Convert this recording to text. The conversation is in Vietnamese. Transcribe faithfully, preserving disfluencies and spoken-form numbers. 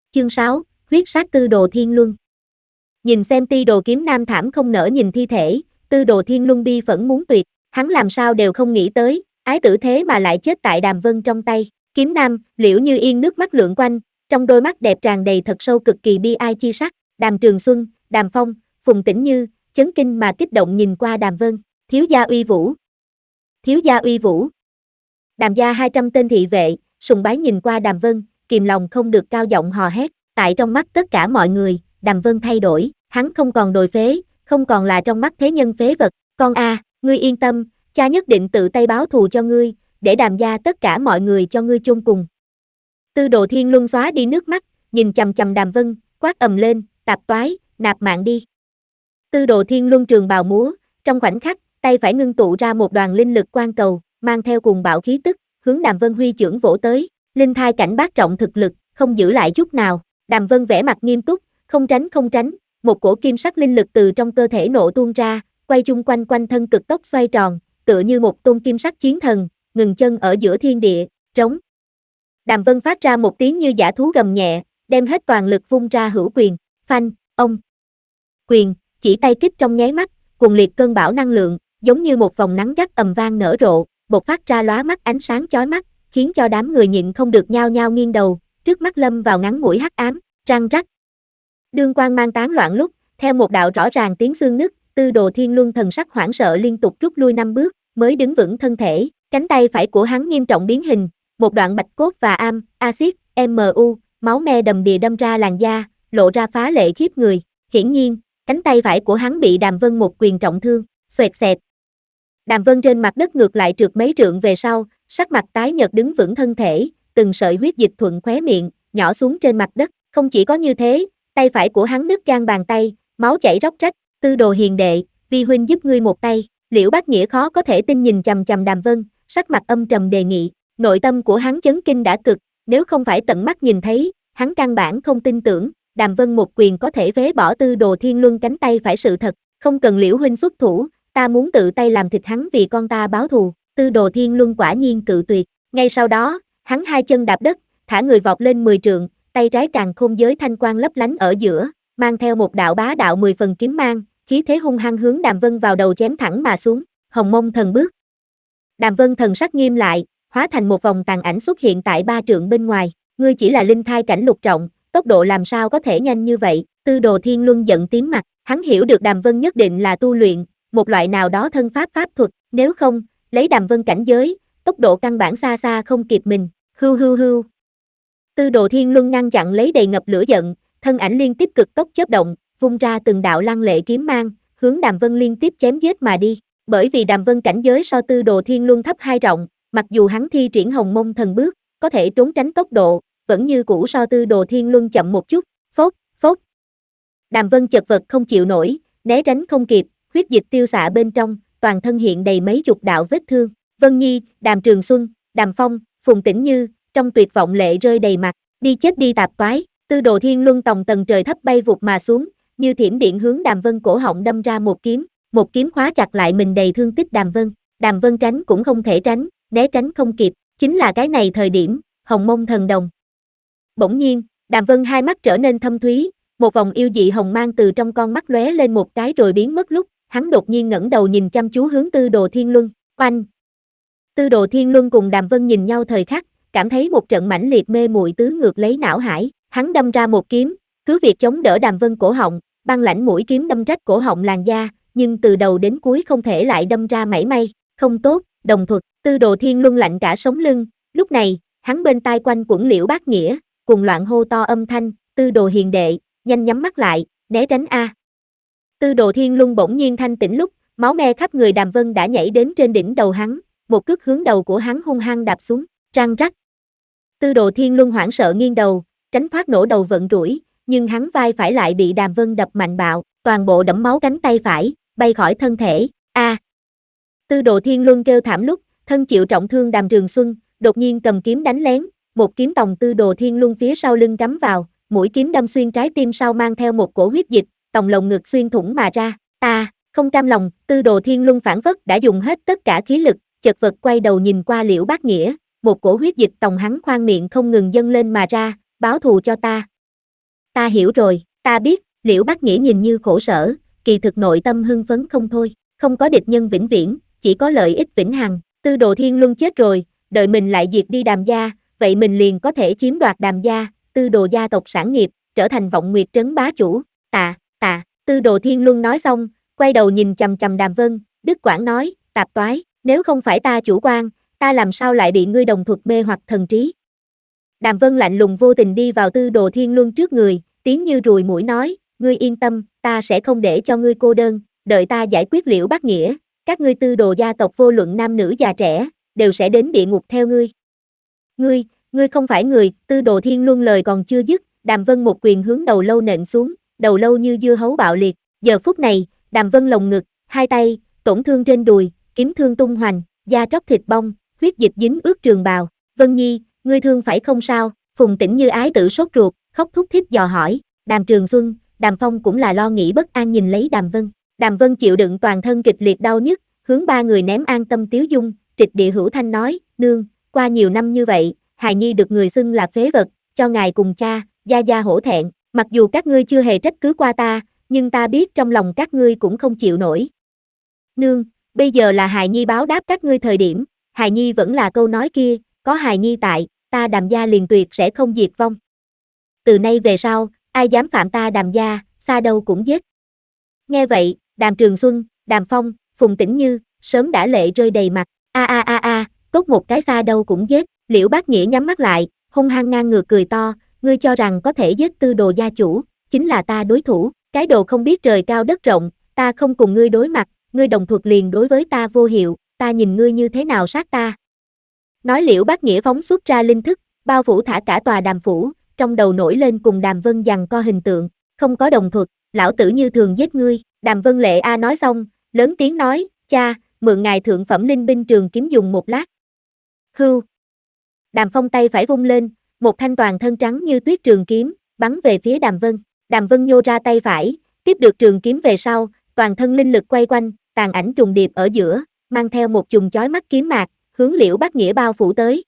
Chương sáu, huyết sát Tư Đồ Thiên Luân. Nhìn xem Ti Đồ kiếm nam thảm không nỡ nhìn thi thể, Tư Đồ Thiên Luân bi phẫn muốn tuyệt, hắn làm sao đều không nghĩ tới, ái tử thế mà lại chết tại Đàm Vân trong tay. Kiếm nam, Liễu Như Yên nước mắt lượn quanh, trong đôi mắt đẹp tràn đầy thật sâu cực kỳ bi ai chi sắc. Đàm Trường Xuân, Đàm Phong, Phùng Tĩnh Như, chấn kinh mà kích động nhìn qua Đàm Vân. Thiếu gia uy vũ, thiếu gia uy vũ. Đàm gia hai trăm tên thị vệ, sùng bái nhìn qua Đàm Vân, kìm lòng không được cao giọng hò hét. Tại trong mắt tất cả mọi người, Đàm Vân thay đổi, hắn không còn đồi phế, không còn là trong mắt thế nhân phế vật. Con a, ngươi yên tâm, cha nhất định tự tay báo thù cho ngươi, để Đàm gia tất cả mọi người cho ngươi chôn cùng. Tư Đồ Thiên Luân xóa đi nước mắt, nhìn chằm chằm Đàm Vân, quát ầm lên, tạp toái, nạp mạng đi. Tư Đồ Thiên Luân trường bào múa, trong khoảnh khắc, tay phải ngưng tụ ra một đoàn linh lực quan cầu, mang theo cuồng bạo khí tức, hướng Đàm Vân huy chưởng vỗ tới. Linh thai cảnh bát trọng thực lực, không giữ lại chút nào. Đàm Vân vẻ mặt nghiêm túc, không tránh không tránh, một cổ kim sắc linh lực từ trong cơ thể nổ tuôn ra, quay chung quanh quanh thân cực tốc xoay tròn, tựa như một tôn kim sắc chiến thần, ngừng chân ở giữa thiên địa, trống. Đàm Vân phát ra một tiếng như dã thú gầm nhẹ, đem hết toàn lực vung ra hữu quyền, phanh, ông. Quyền, chỉ tay kích trong nháy mắt, cuồng liệt cơn bão năng lượng, giống như một vòng nắng gắt ầm vang nở rộ, bộc phát ra lóa mắt ánh sáng chói mắt, khiến cho đám người nhịn không được nhao nhao nghiêng đầu, trước mắt lâm vào ngắn ngủi hắc ám, răng rắc. Đương quang mang tán loạn lúc, theo một đạo rõ ràng tiếng xương nứt, Tư Đồ Thiên Luân thần sắc hoảng sợ liên tục rút lui năm bước, mới đứng vững thân thể, cánh tay phải của hắn nghiêm trọng biến hình, một đoạn bạch cốt và am, axit, mu, máu me đầm đìa đâm ra làn da, lộ ra phá lệ khiếp người. Hiển nhiên, cánh tay phải của hắn bị Đàm Vân một quyền trọng thương, xoẹt xẹt. Đàm Vân trên mặt đất ngược lại trượt mấy trượng về sau, sắc mặt tái nhợt đứng vững thân thể, từng sợi huyết dịch thuận khóe miệng, nhỏ xuống trên mặt đất. Không chỉ có như thế, tay phải của hắn nứt gan bàn tay, máu chảy róc rách. Tư Đồ hiền đệ, vi huynh giúp ngươi một tay. Liễu Bác Nghĩa khó có thể tin nhìn chằm chằm Đàm Vân, sắc mặt âm trầm đề nghị. Nội tâm của hắn chấn kinh đã cực, nếu không phải tận mắt nhìn thấy, hắn căn bản không tin tưởng, Đàm Vân một quyền có thể phế bỏ Tư Đồ Thiên Luân cánh tay phải sự thật. Không cần Liễu huynh xuất thủ, ta muốn tự tay làm thịt hắn vì con ta báo thù. Tư Đồ Thiên Luân quả nhiên cự tuyệt. Ngay sau đó, hắn hai chân đạp đất, thả người vọt lên mười trượng, tay trái càn khôn giới thanh quang lấp lánh ở giữa, mang theo một đạo bá đạo mười phần kiếm mang, khí thế hung hăng hướng Đàm Vân vào đầu chém thẳng mà xuống. Hồng Mông thần bước. Đàm Vân thần sắc nghiêm lại, hóa thành một vòng tàn ảnh xuất hiện tại ba trượng bên ngoài. Ngươi chỉ là linh thai cảnh lục trọng, tốc độ làm sao có thể nhanh như vậy? Tư Đồ Thiên Luân giận tím mặt, hắn hiểu được Đàm Vân nhất định là tu luyện một loại nào đó thân pháp pháp thuật, nếu không, lấy Đàm Vân cảnh giới, tốc độ căn bản xa xa không kịp mình. Hưu hưu hưu. Tư Đồ Thiên Luân ngăn chặn lấy đầy ngập lửa giận, thân ảnh liên tiếp cực tốc chớp động, vung ra từng đạo lăng lệ kiếm mang, hướng Đàm Vân liên tiếp chém giết mà đi. Bởi vì Đàm Vân cảnh giới so Tư Đồ Thiên Luân thấp hai trọng, mặc dù hắn thi triển Hồng Mông thần bước, có thể trốn tránh tốc độ, vẫn như cũ so Tư Đồ Thiên Luân chậm một chút. Phốt, phốt. Đàm Vân chật vật không chịu nổi, né tránh không kịp, huyết dịch tiêu xạ bên trong, toàn thân hiện đầy mấy chục đạo vết thương. Vân Nhi, Đàm Trường Xuân, Đàm Phong, Phùng Tĩnh Như, trong tuyệt vọng lệ rơi đầy mặt, đi chết đi tạp toái. Tư Đồ Thiên Luân tòng tầng trời thấp bay vụt mà xuống, như thiểm điện hướng Đàm Vân cổ họng đâm ra một kiếm, một kiếm khóa chặt lại mình đầy thương tích Đàm Vân. Đàm Vân tránh cũng không thể tránh, né tránh không kịp, chính là cái này thời điểm, Hồng Mông thần đồng. Bỗng nhiên, Đàm Vân hai mắt trở nên thâm thúy, một vòng yêu dị hồng mang từ trong con mắt lóe lên một cái rồi biến mất lúc, hắn đột nhiên ngẩng đầu nhìn chăm chú hướng Tư Đồ Thiên Luân. Oanh! Tư Đồ Thiên Luân cùng Đàm Vân nhìn nhau thời khắc, cảm thấy một trận mãnh liệt mê muội tứ ngược lấy não hải, hắn đâm ra một kiếm, cứ việc chống đỡ Đàm Vân cổ họng, băng lãnh mũi kiếm đâm rách cổ họng làn da, nhưng từ đầu đến cuối không thể lại đâm ra mảy may. Không tốt, đồng thuật. Tư Đồ Thiên Luân lạnh cả sống lưng, lúc này, hắn bên tai quanh quẩn Liễu Bác Nghĩa, cùng loạn hô to âm thanh, Tư Đồ hiền đệ, nhanh nhắm mắt lại, né tránh a. Tư Đồ Thiên Luân bỗng nhiên thanh tỉnh lúc, máu me khắp người Đàm Vân đã nhảy đến trên đỉnh đầu hắn, một cước hướng đầu của hắn hung hăng đạp xuống, răng rắc. Tư Đồ Thiên Luân hoảng sợ nghiêng đầu, tránh thoát nổ đầu vận rủi, nhưng hắn vai phải lại bị Đàm Vân đập mạnh bạo, toàn bộ đẫm máu cánh tay phải, bay khỏi thân thể. A. Tư Đồ Thiên Luân kêu thảm lúc, thân chịu trọng thương Đàm Trường Xuân, đột nhiên cầm kiếm đánh lén, một kiếm tòng Tư Đồ Thiên Luân phía sau lưng cắm vào, mũi kiếm đâm xuyên trái tim sau mang theo một cổ huyết dịch, tòng lồng ngực xuyên thủng mà ra. Ta, không cam lòng, Tư Đồ Thiên Luân phản phất đã dùng hết tất cả khí lực, chật vật quay đầu nhìn qua Liễu Bác Nghĩa, một cổ huyết dịch tòng hắn khoang miệng không ngừng dâng lên mà ra, báo thù cho ta. Ta hiểu rồi, ta biết, Liễu Bác Nghĩa nhìn như khổ sở, kỳ thực nội tâm hưng phấn không thôi, không có địch nhân vĩnh viễn, chỉ có lợi ích vĩnh hằng, Tư Đồ Thiên Luân chết rồi, đợi mình lại diệt đi Đàm gia, vậy mình liền có thể chiếm đoạt Đàm gia, Tư Đồ gia tộc sản nghiệp, trở thành Vọng Nguyệt trấn bá chủ, tạ, tạ, Tư Đồ Thiên Luân nói xong, quay đầu nhìn chằm chằm Đàm Vân, Đức Quảng nói, tạp toái, nếu không phải ta chủ quan, ta làm sao lại bị ngươi đồng thuật mê hoặc thần trí. Đàm Vân lạnh lùng vô tình đi vào Tư Đồ Thiên Luân trước người, tiếng như ruồi muỗi nói, ngươi yên tâm, ta sẽ không để cho ngươi cô đơn, đợi ta giải quyết Liễu Bác Nghĩa, các ngươi Tư Đồ gia tộc vô luận nam nữ già trẻ, đều sẽ đến địa ngục theo ngươi. Ngươi, ngươi không phải người, Tư Đồ Thiên Luân lời còn chưa dứt, Đàm Vân một quyền hướng đầu lâu nện xuống, đầu lâu như dưa hấu bạo liệt, giờ phút này, Đàm Vân lồng ngực, hai tay, tổn thương trên đùi, kiếm thương tung hoành, da tróc thịt bong, huyết dịch dính ướt trường bào, Vân Nhi, ngươi thương phải không sao, Phùng Tĩnh Như ái tử sốt ruột, khóc thúc thích dò hỏi, Đàm Trường Xuân, Đàm Phong cũng là lo nghĩ bất an nhìn lấy Đàm Vân, Đàm Vân chịu đựng toàn thân kịch liệt đau nhức, hướng ba người ném an tâm tiếu dung, trịch địa hữu thanh nói, nương, qua nhiều năm như vậy, hài nhi được người xưng là phế vật, cho ngài cùng cha, gia gia hổ thẹn, mặc dù các ngươi chưa hề trách cứ qua ta, nhưng ta biết trong lòng các ngươi cũng không chịu nổi. Nương, bây giờ là hài nhi báo đáp các ngươi thời điểm, hài nhi vẫn là câu nói kia, có hài nhi tại, ta Đàm gia liền tuyệt sẽ không diệt vong. Từ nay về sau, ai dám phạm ta Đàm gia, xa đâu cũng giết. Nghe vậy, Đàm Trường Xuân, Đàm Phong, Phùng Tĩnh Như, sớm đã lệ rơi đầy mặt, a a a a, cốt một cái xa đâu cũng giết, Liễu Bác Nghĩa nhắm mắt lại, hung hăng ngang ngược cười to, ngươi cho rằng có thể giết Tư Đồ gia chủ, chính là ta đối thủ, cái đồ không biết trời cao đất rộng, ta không cùng ngươi đối mặt, ngươi đồng thuật liền đối với ta vô hiệu, ta nhìn ngươi như thế nào sát ta. Nói Liễu Bác Nghĩa phóng xuất ra linh thức, bao phủ thả cả tòa Đàm phủ, trong đầu nổi lên cùng Đàm Vân giằng co hình tượng, không có đồng thuật, lão tử như thường giết ngươi, Đàm Vân Lệ A nói xong, lớn tiếng nói, cha, mượn ngài thượng phẩm linh binh trường kiếm dùng một lát. Hưu. Đàm Phong tay phải vung lên, một thanh toàn thân trắng như tuyết trường kiếm, bắn về phía Đàm Vân. Đàm Vân nhô ra tay phải, tiếp được trường kiếm về sau, toàn thân linh lực quay quanh, tàn ảnh trùng điệp ở giữa, mang theo một chùm chói mắt kiếm mạc, hướng Liễu Bác Nghĩa bao phủ tới.